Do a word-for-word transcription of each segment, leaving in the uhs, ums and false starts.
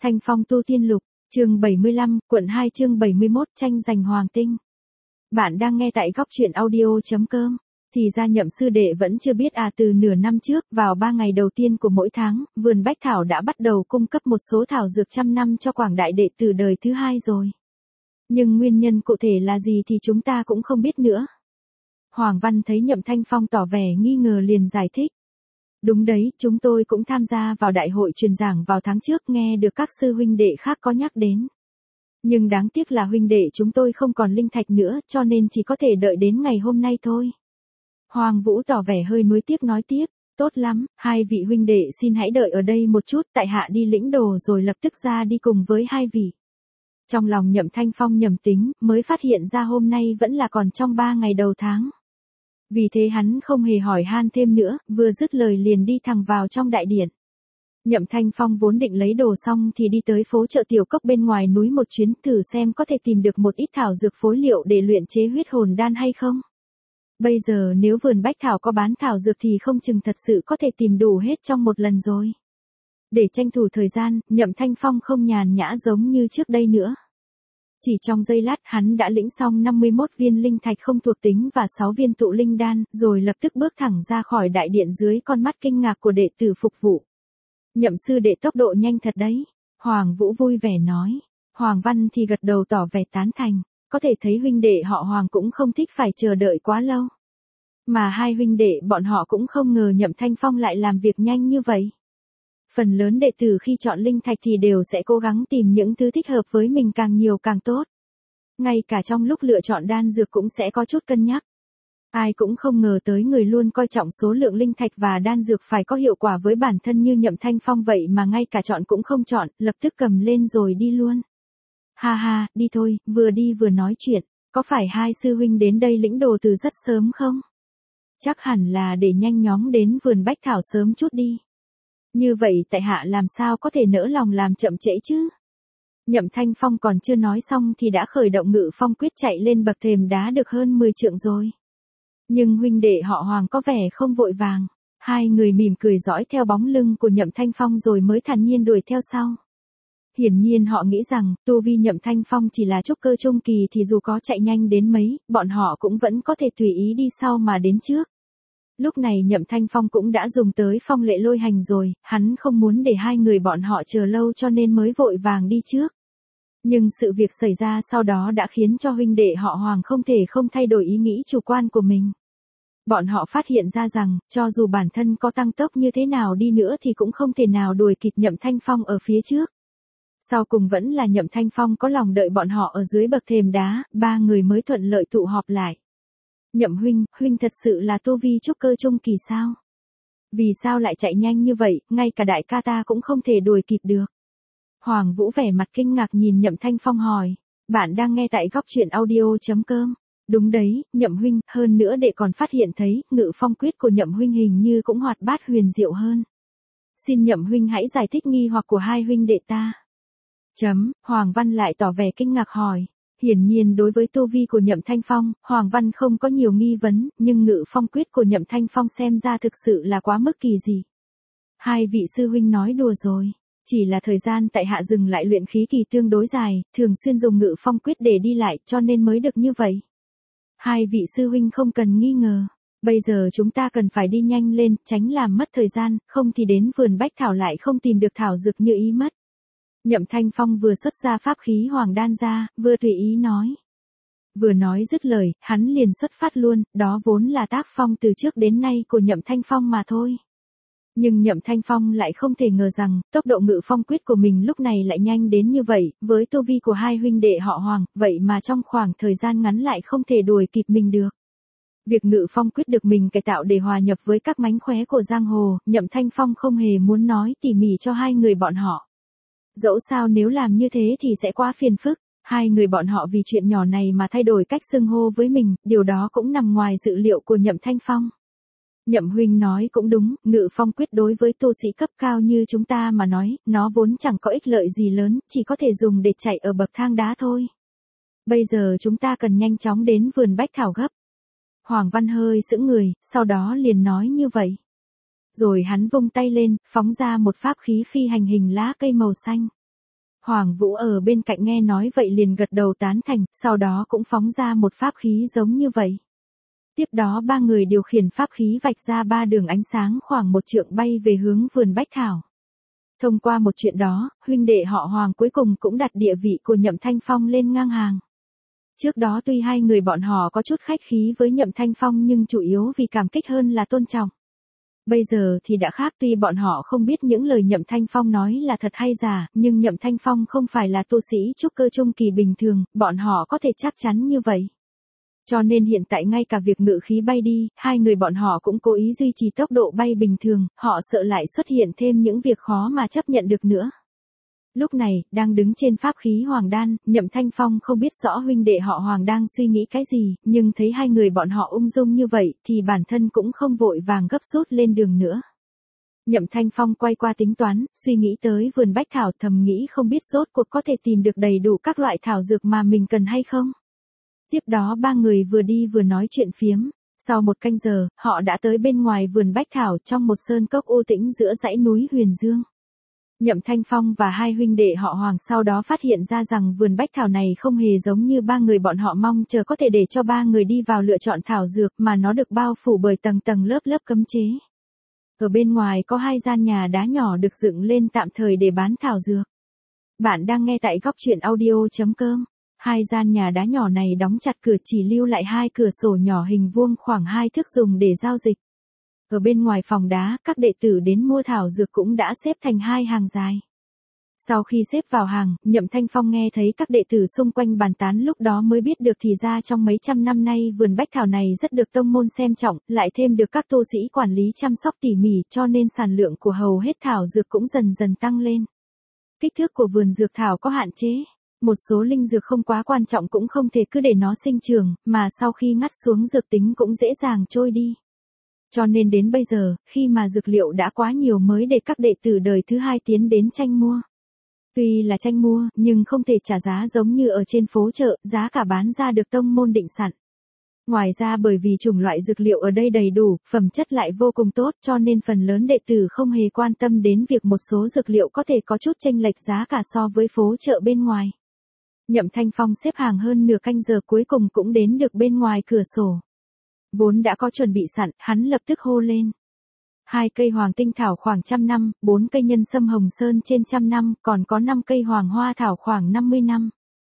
Thanh Phong tu tiên lục, chương bảy mươi lăm, quận hai chương bảy mươi mốt, tranh giành hoàng tinh. Bạn đang nghe tại góc truyện audio.com. Thì ra Nhậm sư đệ vẫn chưa biết à, từ nửa năm trước, vào ba ngày đầu tiên của mỗi tháng, vườn Bách Thảo đã bắt đầu cung cấp một số thảo dược trăm năm cho quảng đại đệ tử đời thứ hai rồi. Nhưng nguyên nhân cụ thể là gì thì chúng ta cũng không biết nữa. Hoàng Văn thấy Nhậm Thanh Phong tỏ vẻ nghi ngờ liền giải thích. Đúng đấy, chúng tôi cũng tham gia vào đại hội truyền giảng vào tháng trước, nghe được các sư huynh đệ khác có nhắc đến. Nhưng đáng tiếc là huynh đệ chúng tôi không còn linh thạch nữa, cho nên chỉ có thể đợi đến ngày hôm nay thôi. Hoàng Vũ tỏ vẻ hơi nuối tiếc nói tiếp, tốt lắm, hai vị huynh đệ xin hãy đợi ở đây một chút, tại hạ đi lĩnh đồ rồi lập tức ra đi cùng với hai vị. Trong lòng Nhậm Thanh Phong nhầm tính, mới phát hiện ra hôm nay vẫn là còn trong ba ngày đầu tháng. Vì thế hắn không hề hỏi han thêm nữa, vừa dứt lời liền đi thẳng vào trong đại điện. Nhậm Thanh Phong vốn định lấy đồ xong thì đi tới phố chợ Tiểu Cốc bên ngoài núi một chuyến, thử xem có thể tìm được một ít thảo dược phối liệu để luyện chế huyết hồn đan hay không. Bây giờ nếu vườn Bách Thảo có bán thảo dược thì không chừng thật sự có thể tìm đủ hết trong một lần rồi. Để tranh thủ thời gian, Nhậm Thanh Phong không nhàn nhã giống như trước đây nữa. Chỉ trong giây lát hắn đã lĩnh xong năm mươi mốt viên linh thạch không thuộc tính và sáu viên tụ linh đan, rồi lập tức bước thẳng ra khỏi đại điện dưới con mắt kinh ngạc của đệ tử phục vụ. Nhậm sư đệ tốc độ nhanh thật đấy. Hoàng Vũ vui vẻ nói. Hoàng Văn thì gật đầu tỏ vẻ tán thành. Có thể thấy huynh đệ họ Hoàng cũng không thích phải chờ đợi quá lâu. Mà hai huynh đệ bọn họ cũng không ngờ Nhậm Thanh Phong lại làm việc nhanh như vậy. Phần lớn đệ tử khi chọn linh thạch thì đều sẽ cố gắng tìm những thứ thích hợp với mình càng nhiều càng tốt. Ngay cả trong lúc lựa chọn đan dược cũng sẽ có chút cân nhắc. Ai cũng không ngờ tới người luôn coi trọng số lượng linh thạch và đan dược phải có hiệu quả với bản thân như Nhậm Thanh Phong vậy mà ngay cả chọn cũng không chọn, lập tức cầm lên rồi đi luôn. Ha ha, đi thôi, vừa đi vừa nói chuyện, có phải hai sư huynh đến đây lĩnh đồ từ rất sớm không? Chắc hẳn là để nhanh nhóm đến vườn Bách Thảo sớm chút đi. Như vậy tại hạ làm sao có thể nỡ lòng làm chậm trễ chứ? Nhậm Thanh Phong còn chưa nói xong thì đã khởi động Ngự Phong quyết chạy lên bậc thềm đá được hơn mười trượng rồi. Nhưng huynh đệ họ Hoàng có vẻ không vội vàng. Hai người mỉm cười dõi theo bóng lưng của Nhậm Thanh Phong rồi mới thản nhiên đuổi theo sau. Hiển nhiên họ nghĩ rằng, tu vi Nhậm Thanh Phong chỉ là trúc cơ trung kỳ thì dù có chạy nhanh đến mấy, bọn họ cũng vẫn có thể tùy ý đi sau mà đến trước. Lúc này Nhậm Thanh Phong cũng đã dùng tới phong lệ lôi hành rồi, hắn không muốn để hai người bọn họ chờ lâu cho nên mới vội vàng đi trước. Nhưng sự việc xảy ra sau đó đã khiến cho huynh đệ họ Hoàng không thể không thay đổi ý nghĩ chủ quan của mình. Bọn họ phát hiện ra rằng, cho dù bản thân có tăng tốc như thế nào đi nữa thì cũng không thể nào đuổi kịp Nhậm Thanh Phong ở phía trước. Sau cùng vẫn là Nhậm Thanh Phong có lòng đợi bọn họ ở dưới bậc thềm đá, ba người mới thuận lợi tụ họp lại. Nhậm huynh, huynh thật sự là tu vi trúc cơ trung kỳ sao? Vì sao lại chạy nhanh như vậy, ngay cả đại ca ta cũng không thể đuổi kịp được. Hoàng Vũ vẻ mặt kinh ngạc nhìn Nhậm Thanh Phong hỏi, bạn đang nghe tại góc truyện audio.com. Đúng đấy, Nhậm huynh, hơn nữa đệ còn phát hiện thấy, Ngự Phong quyết của Nhậm huynh hình như cũng hoạt bát huyền diệu hơn. Xin Nhậm huynh hãy giải thích nghi hoặc của hai huynh đệ ta. Chấm, Hoàng Văn lại tỏ vẻ kinh ngạc hỏi. Hiển nhiên đối với tu vi của Nhậm Thanh Phong, Hoàng Văn không có nhiều nghi vấn, nhưng Ngự Phong quyết của Nhậm Thanh Phong xem ra thực sự là quá mức kỳ dị. Hai vị sư huynh nói đùa rồi. Chỉ là thời gian tại hạ dừng lại luyện khí kỳ tương đối dài, thường xuyên dùng Ngự Phong quyết để đi lại cho nên mới được như vậy. Hai vị sư huynh không cần nghi ngờ. Bây giờ chúng ta cần phải đi nhanh lên, tránh làm mất thời gian, không thì đến vườn Bách Thảo lại không tìm được thảo dược như ý mất. Nhậm Thanh Phong vừa xuất ra pháp khí hoàng đan ra, vừa tùy ý nói. Vừa nói dứt lời, hắn liền xuất phát luôn, đó vốn là tác phong từ trước đến nay của Nhậm Thanh Phong mà thôi. Nhưng Nhậm Thanh Phong lại không thể ngờ rằng, tốc độ Ngự Phong quyết của mình lúc này lại nhanh đến như vậy, với tu vi của hai huynh đệ họ Hoàng, vậy mà trong khoảng thời gian ngắn lại không thể đuổi kịp mình được. Việc Ngự Phong quyết được mình cải tạo để hòa nhập với các mánh khóe của giang hồ, Nhậm Thanh Phong không hề muốn nói tỉ mỉ cho hai người bọn họ. Dẫu sao nếu làm như thế thì sẽ quá phiền phức, hai người bọn họ vì chuyện nhỏ này mà thay đổi cách xưng hô với mình, điều đó cũng nằm ngoài dự liệu của Nhậm Thanh Phong. Nhậm huynh nói cũng đúng, Ngự Phong quyết đối với tu sĩ cấp cao như chúng ta mà nói, nó vốn chẳng có ích lợi gì lớn, chỉ có thể dùng để chạy ở bậc thang đá thôi. Bây giờ chúng ta cần nhanh chóng đến vườn Bách Thảo gấp. Hoàng Văn hơi sững người, sau đó liền nói như vậy. Rồi hắn vung tay lên, phóng ra một pháp khí phi hành hình lá cây màu xanh. Hoàng Vũ ở bên cạnh nghe nói vậy liền gật đầu tán thành, sau đó cũng phóng ra một pháp khí giống như vậy. Tiếp đó ba người điều khiển pháp khí vạch ra ba đường ánh sáng khoảng một trượng bay về hướng vườn bách thảo. Thông qua một chuyện đó, huynh đệ họ Hoàng cuối cùng cũng đặt địa vị của Nhậm Thanh Phong lên ngang hàng. Trước đó tuy hai người bọn họ có chút khách khí với Nhậm Thanh Phong nhưng chủ yếu vì cảm kích hơn là tôn trọng. Bây giờ thì đã khác, tuy bọn họ không biết những lời Nhậm Thanh Phong nói là thật hay giả, nhưng Nhậm Thanh Phong không phải là tu sĩ trúc cơ trung kỳ bình thường, bọn họ có thể chắc chắn như vậy. Cho nên hiện tại ngay cả việc ngự khí bay đi, hai người bọn họ cũng cố ý duy trì tốc độ bay bình thường, họ sợ lại xuất hiện thêm những việc khó mà chấp nhận được nữa. Lúc này, đang đứng trên pháp khí Hoàng Đan, Nhậm Thanh Phong không biết rõ huynh đệ họ Hoàng đang suy nghĩ cái gì, nhưng thấy hai người bọn họ ung dung như vậy, thì bản thân cũng không vội vàng gấp rút lên đường nữa. Nhậm Thanh Phong quay qua tính toán, suy nghĩ tới vườn bách thảo, thầm nghĩ không biết rốt cuộc có thể tìm được đầy đủ các loại thảo dược mà mình cần hay không. Tiếp đó ba người vừa đi vừa nói chuyện phiếm. Sau một canh giờ, họ đã tới bên ngoài vườn bách thảo trong một sơn cốc u tĩnh giữa dãy núi Huyền Dương. Nhậm Thanh Phong và hai huynh đệ họ Hoàng sau đó phát hiện ra rằng vườn bách thảo này không hề giống như ba người bọn họ mong chờ có thể để cho ba người đi vào lựa chọn thảo dược, mà nó được bao phủ bởi tầng tầng lớp lớp cấm chế. Ở bên ngoài có hai gian nhà đá nhỏ được dựng lên tạm thời để bán thảo dược. Bạn đang nghe tại góc truyện audio chấm com. Hai gian nhà đá nhỏ này đóng chặt cửa, chỉ lưu lại hai cửa sổ nhỏ hình vuông khoảng hai thước dùng để giao dịch. Ở bên ngoài phòng đá, các đệ tử đến mua thảo dược cũng đã xếp thành hai hàng dài. Sau khi xếp vào hàng, Nhậm Thanh Phong nghe thấy các đệ tử xung quanh bàn tán, lúc đó mới biết được thì ra trong mấy trăm năm nay vườn bách thảo này rất được tông môn xem trọng, lại thêm được các tu sĩ quản lý chăm sóc tỉ mỉ, cho nên sản lượng của hầu hết thảo dược cũng dần dần tăng lên. Kích thước của vườn dược thảo có hạn chế. Một số linh dược không quá quan trọng cũng không thể cứ để nó sinh trưởng, mà sau khi ngắt xuống dược tính cũng dễ dàng trôi đi. Cho nên đến bây giờ, khi mà dược liệu đã quá nhiều mới để các đệ tử đời thứ hai tiến đến tranh mua. Tuy là tranh mua, nhưng không thể trả giá giống như ở trên phố chợ, giá cả bán ra được tông môn định sẵn. Ngoài ra bởi vì chủng loại dược liệu ở đây đầy đủ, phẩm chất lại vô cùng tốt, cho nên phần lớn đệ tử không hề quan tâm đến việc một số dược liệu có thể có chút chênh lệch giá cả so với phố chợ bên ngoài. Nhậm Thanh Phong xếp hàng hơn nửa canh giờ cuối cùng cũng đến được bên ngoài cửa sổ. Vốn đã có chuẩn bị sẵn, hắn lập tức hô lên. Hai cây hoàng tinh thảo khoảng trăm năm, bốn cây nhân sâm hồng sơn trên trăm năm, còn có năm cây hoàng hoa thảo khoảng năm mươi năm.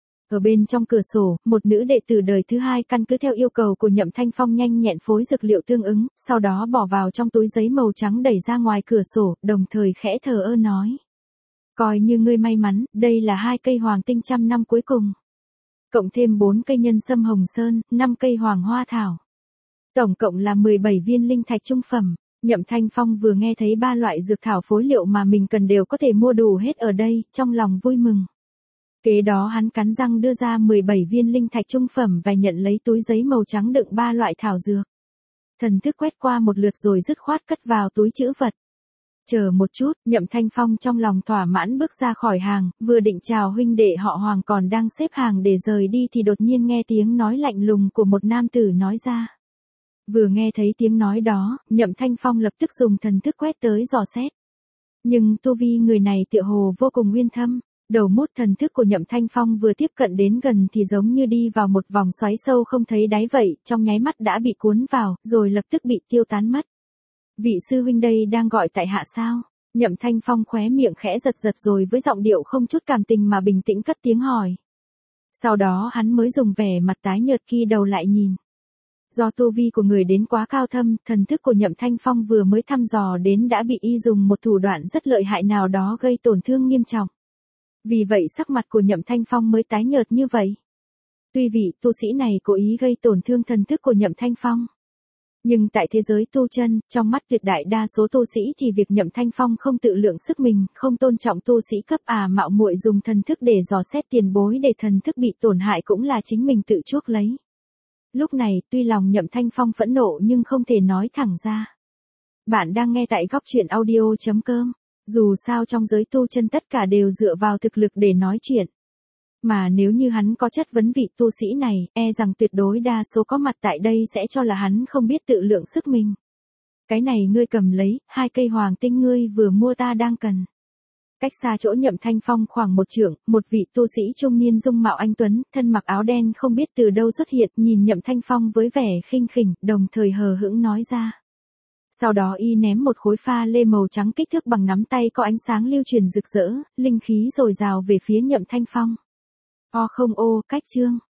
Ở bên trong cửa sổ, một nữ đệ tử đời thứ hai căn cứ theo yêu cầu của Nhậm Thanh Phong nhanh nhẹn phối dược liệu tương ứng, sau đó bỏ vào trong túi giấy màu trắng đẩy ra ngoài cửa sổ, đồng thời khẽ thờ ơ nói. Coi như ngươi may mắn, đây là hai cây hoàng tinh trăm năm cuối cùng. Cộng thêm bốn cây nhân sâm hồng sơn, năm cây hoàng hoa thảo. Tổng cộng là mười bảy viên linh thạch trung phẩm. Nhậm Thanh Phong vừa nghe thấy ba loại dược thảo phối liệu mà mình cần đều có thể mua đủ hết ở đây, trong lòng vui mừng. Kế đó hắn cắn răng đưa ra mười bảy viên linh thạch trung phẩm và nhận lấy túi giấy màu trắng đựng ba loại thảo dược. Thần thức quét qua một lượt rồi dứt khoát cất vào túi trữ vật. Chờ một chút, Nhậm Thanh Phong trong lòng thỏa mãn bước ra khỏi hàng, vừa định chào huynh đệ họ Hoàng còn đang xếp hàng để rời đi thì đột nhiên nghe tiếng nói lạnh lùng của một nam tử nói ra. Vừa nghe thấy tiếng nói đó, Nhậm Thanh Phong lập tức dùng thần thức quét tới dò xét. Nhưng tu vi người này tựa hồ vô cùng uyên thâm, đầu mút thần thức của Nhậm Thanh Phong vừa tiếp cận đến gần thì giống như đi vào một vòng xoáy sâu không thấy đáy vậy, trong nháy mắt đã bị cuốn vào, rồi lập tức bị tiêu tán mất. Vị sư huynh đây đang gọi tại hạ sao? Nhậm Thanh Phong khóe miệng khẽ giật giật rồi với giọng điệu không chút cảm tình mà bình tĩnh cất tiếng hỏi. Sau đó hắn mới dùng vẻ mặt tái nhợt kia đầu lại nhìn. Do tu vi của người đến quá cao thâm, thần thức của Nhậm Thanh Phong vừa mới thăm dò đến đã bị y dùng một thủ đoạn rất lợi hại nào đó gây tổn thương nghiêm trọng. Vì vậy sắc mặt của Nhậm Thanh Phong mới tái nhợt như vậy. Tuy vị tu sĩ này cố ý gây tổn thương thần thức của Nhậm Thanh Phong. Nhưng tại thế giới tu chân, trong mắt tuyệt đại đa số tu sĩ thì việc Nhậm Thanh Phong không tự lượng sức mình, không tôn trọng tu sĩ cấp à mạo muội dùng thần thức để dò xét tiền bối để thần thức bị tổn hại cũng là chính mình tự chuốc lấy. Lúc này, tuy lòng Nhậm Thanh Phong phẫn nộ nhưng không thể nói thẳng ra. Bạn đang nghe tại góc truyện audio chấm com. Dù sao trong giới tu chân tất cả đều dựa vào thực lực để nói chuyện. Mà nếu như hắn có chất vấn vị tu sĩ này, e rằng tuyệt đối đa số có mặt tại đây sẽ cho là hắn không biết tự lượng sức mình. Cái này ngươi cầm lấy, hai cây hoàng tinh ngươi vừa mua ta đang cần. Cách xa chỗ Nhậm Thanh Phong khoảng một trượng, một vị tu sĩ trung niên dung mạo anh tuấn, thân mặc áo đen không biết từ đâu xuất hiện, nhìn Nhậm Thanh Phong với vẻ khinh khỉnh, đồng thời hờ hững nói ra. Sau đó y ném một khối pha lê màu trắng kích thước bằng nắm tay có ánh sáng lưu truyền rực rỡ, linh khí dồi dào về phía Nhậm Thanh Phong. O không ô, cách chương.